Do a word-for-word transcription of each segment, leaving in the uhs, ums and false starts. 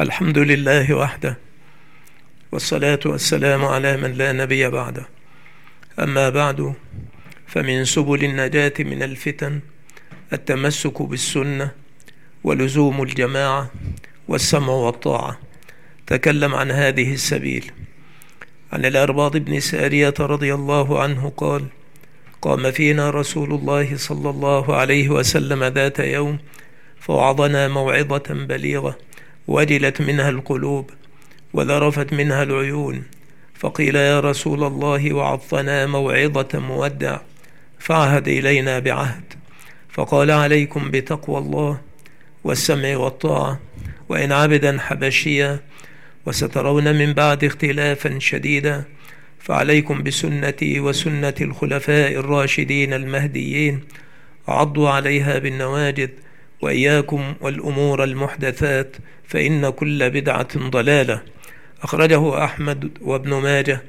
الحمد لله وحده، والصلاة والسلام على من لا نبي بعده. أما بعد، فمن سبل النجاة من الفتن التمسك بالسنة ولزوم الجماعة والسمع والطاعة. تكلم عن هذه السبيل عن الأرباض بن سارية رضي الله عنه قال: قام فينا رسول الله صلى الله عليه وسلم ذات يوم فوعظنا موعظة بليغة وجلت منها القلوب وذرفت منها العيون، فقيل: يا رسول الله، وعظتنا موعظة مودع، فعهد إلينا بعهد. فقال: عليكم بتقوى الله والسمع والطاعة، وإن عبدا حبشيا، وسترون من بعد اختلافا شديدا، فعليكم بسنتي وسنة الخلفاء الراشدين المهديين، عضوا عليها بالنواجذ، وإياكم والأمور المحدثات، فإن كل بدعة ضلالة. أخرجه أحمد وابن ماجه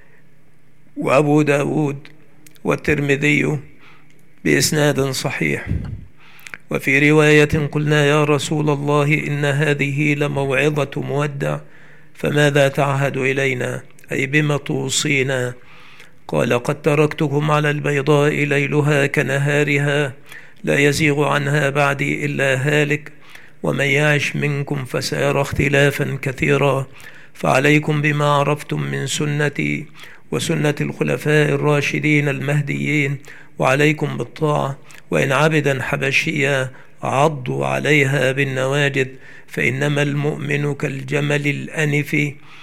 وأبو داود والترمذي بإسناد صحيح. وفي رواية: قلنا يا رسول الله، إن هذه لموعظة مودع، فماذا تعهد إلينا؟ أي بما توصينا؟ قال: قد تركتكم على البيضاء ليلها كنهارها، لا يزيغ عنها بعدي إلا هالك، ومن يعش منكم فسيرى اختلافا كثيرا، فعليكم بما عرفتم من سنتي وسنة الخلفاء الراشدين المهديين، وعليكم بالطاعة، وإن عبدا حبشيا عضوا عليها بالنواجذ، فإنما المؤمن كالجمل الأنف،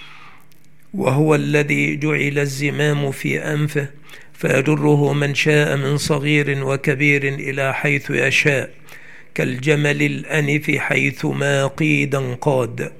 وهو الذي جعل الزمام في أنفه، فيجره من شاء من صغير وكبير إلى حيث يشاء، كالجمل الأنف حيثما قيدا قاد.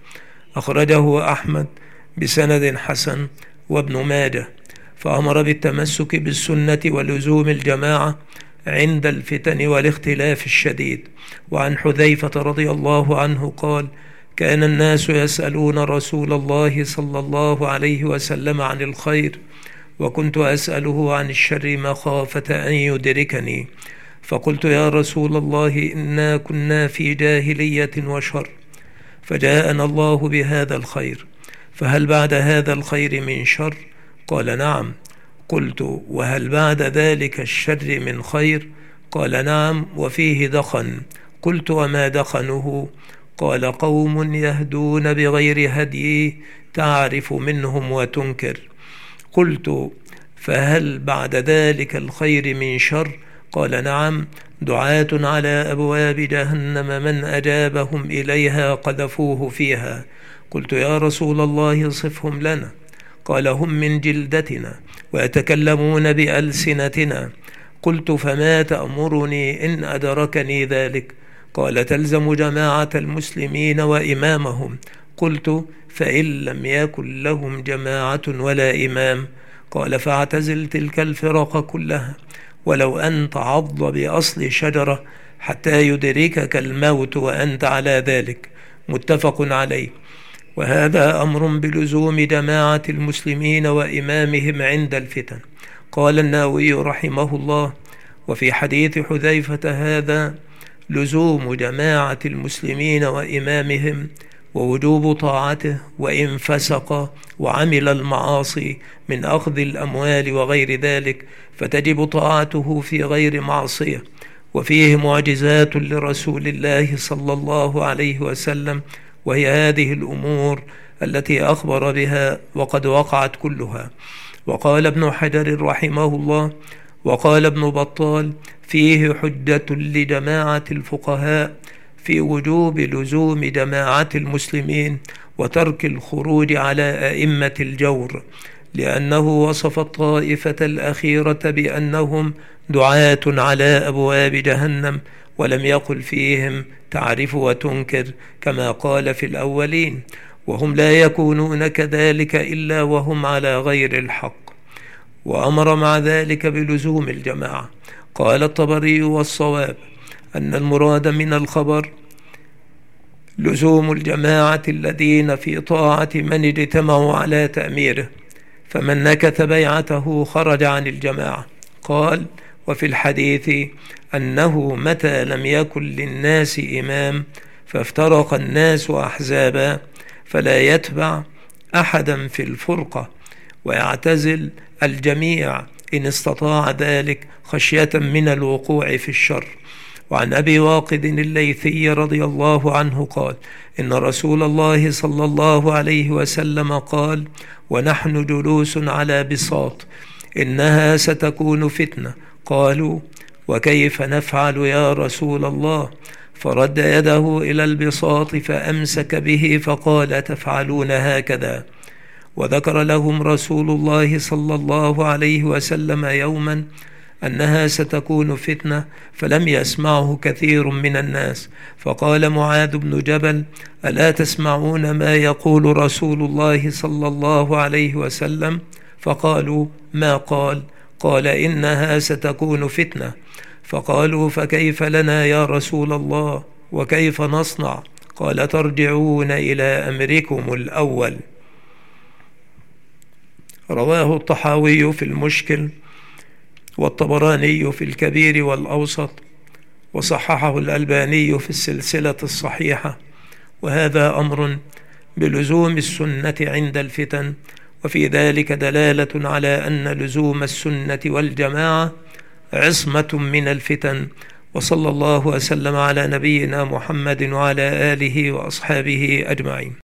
أخرجه أحمد بسند حسن وابن ماجه. فأمر بالتمسك بالسنة ولزوم الجماعة عند الفتن والاختلاف الشديد. وعن حذيفة رضي الله عنه قال: كان الناس يسألون رسول الله صلى الله عليه وسلم عن الخير، وكنت أسأله عن الشر مخافة أن يدركني، فقلت: يا رسول الله، إنا كنا في جاهلية وشر، فجاءنا الله بهذا الخير، فهل بعد هذا الخير من شر؟ قال: نعم. قلت: وهل بعد ذلك الشر من خير؟ قال: نعم، وفيه دخن. قلت: وما دخنه؟ قال: قوم يهدون بغير هدي، تعرف منهم وتنكر. قلت: فهل بعد ذلك الخير من شر؟ قال: نعم، دعاة على أبواب جهنم، من أجابهم إليها قذفوه فيها. قلت: يا رسول الله، صفهم لنا. قال: هم من جلدتنا ويتكلمون بألسنتنا. قلت: فما تأمرني إن أدركني ذلك؟ قال: تلزم جماعة المسلمين وإمامهم. قلت: فإن لم يكن لهم جماعة ولا إمام؟ قال: فاعتزل تلك الفرق كلها، ولو أن تعض بأصل شجرة حتى يدركك الموت وأنت على ذلك. متفق عليه. وهذا أمر بلزوم جماعة المسلمين وإمامهم عند الفتن. قال النووي رحمه الله: وفي حديث حذيفة هذا لزوم جماعة المسلمين وإمامهم، ووجوب طاعته وإن فسق وعمل المعاصي من أخذ الأموال وغير ذلك، فتجب طاعته في غير معصية. وفيه معجزات لرسول الله صلى الله عليه وسلم، وهي هذه الأمور التي أخبر بها، وقد وقعت كلها. وقال ابن حجر رحمه الله: وقال ابن بطال: فيه حجة لجماعة الفقهاء في وجوب لزوم جماعة المسلمين وترك الخروج على أئمة الجور، لأنه وصف الطائفة الأخيرة بأنهم دعاة على أبواب جهنم، ولم يقل فيهم تعرف وتنكر كما قال في الأولين، وهم لا يكونون كذلك إلا وهم على غير الحق. وأمر مع ذلك بلزوم الجماعة. قال الطبري: والصواب أن المراد من الخبر لزوم الجماعة الذين في طاعة من اجتمعوا على تأميره، فمن نكث بيعته خرج عن الجماعة. قال: وفي الحديث أنه متى لم يكن للناس إمام فافترق الناس أحزابا، فلا يتبع أحدا في الفرقة، ويعتزل الجميع إن استطاع ذلك خشية من الوقوع في الشر. وعن أبي واقد الليثي رضي الله عنه قال: إن رسول الله صلى الله عليه وسلم قال ونحن جلوس على بساط: إنها ستكون فتنة. قالوا: وكيف نفعل يا رسول الله؟ فرد يده إلى البساط فأمسك به فقال: تفعلون هكذا. وذكر لهم رسول الله صلى الله عليه وسلم يوما أنها ستكون فتنة، فلم يسمعه كثير من الناس، فقال معاذ بن جبل: ألا تسمعون ما يقول رسول الله صلى الله عليه وسلم؟ فقالوا: ما قال؟ قال: إنها ستكون فتنة. فقالوا: فكيف لنا يا رسول الله؟ وكيف نصنع؟ قال: ترجعون إلى أمركم الأول. رواه الطحاوي في المشكل، والطبراني في الكبير والأوسط، وصححه الألباني في السلسلة الصحيحة. وهذا أمر بلزوم السنة عند الفتن، وفي ذلك دلالة على أن لزوم السنة والجماعة عصمة من الفتن. وصلى الله وسلم على نبينا محمد وعلى آله وأصحابه أجمعين.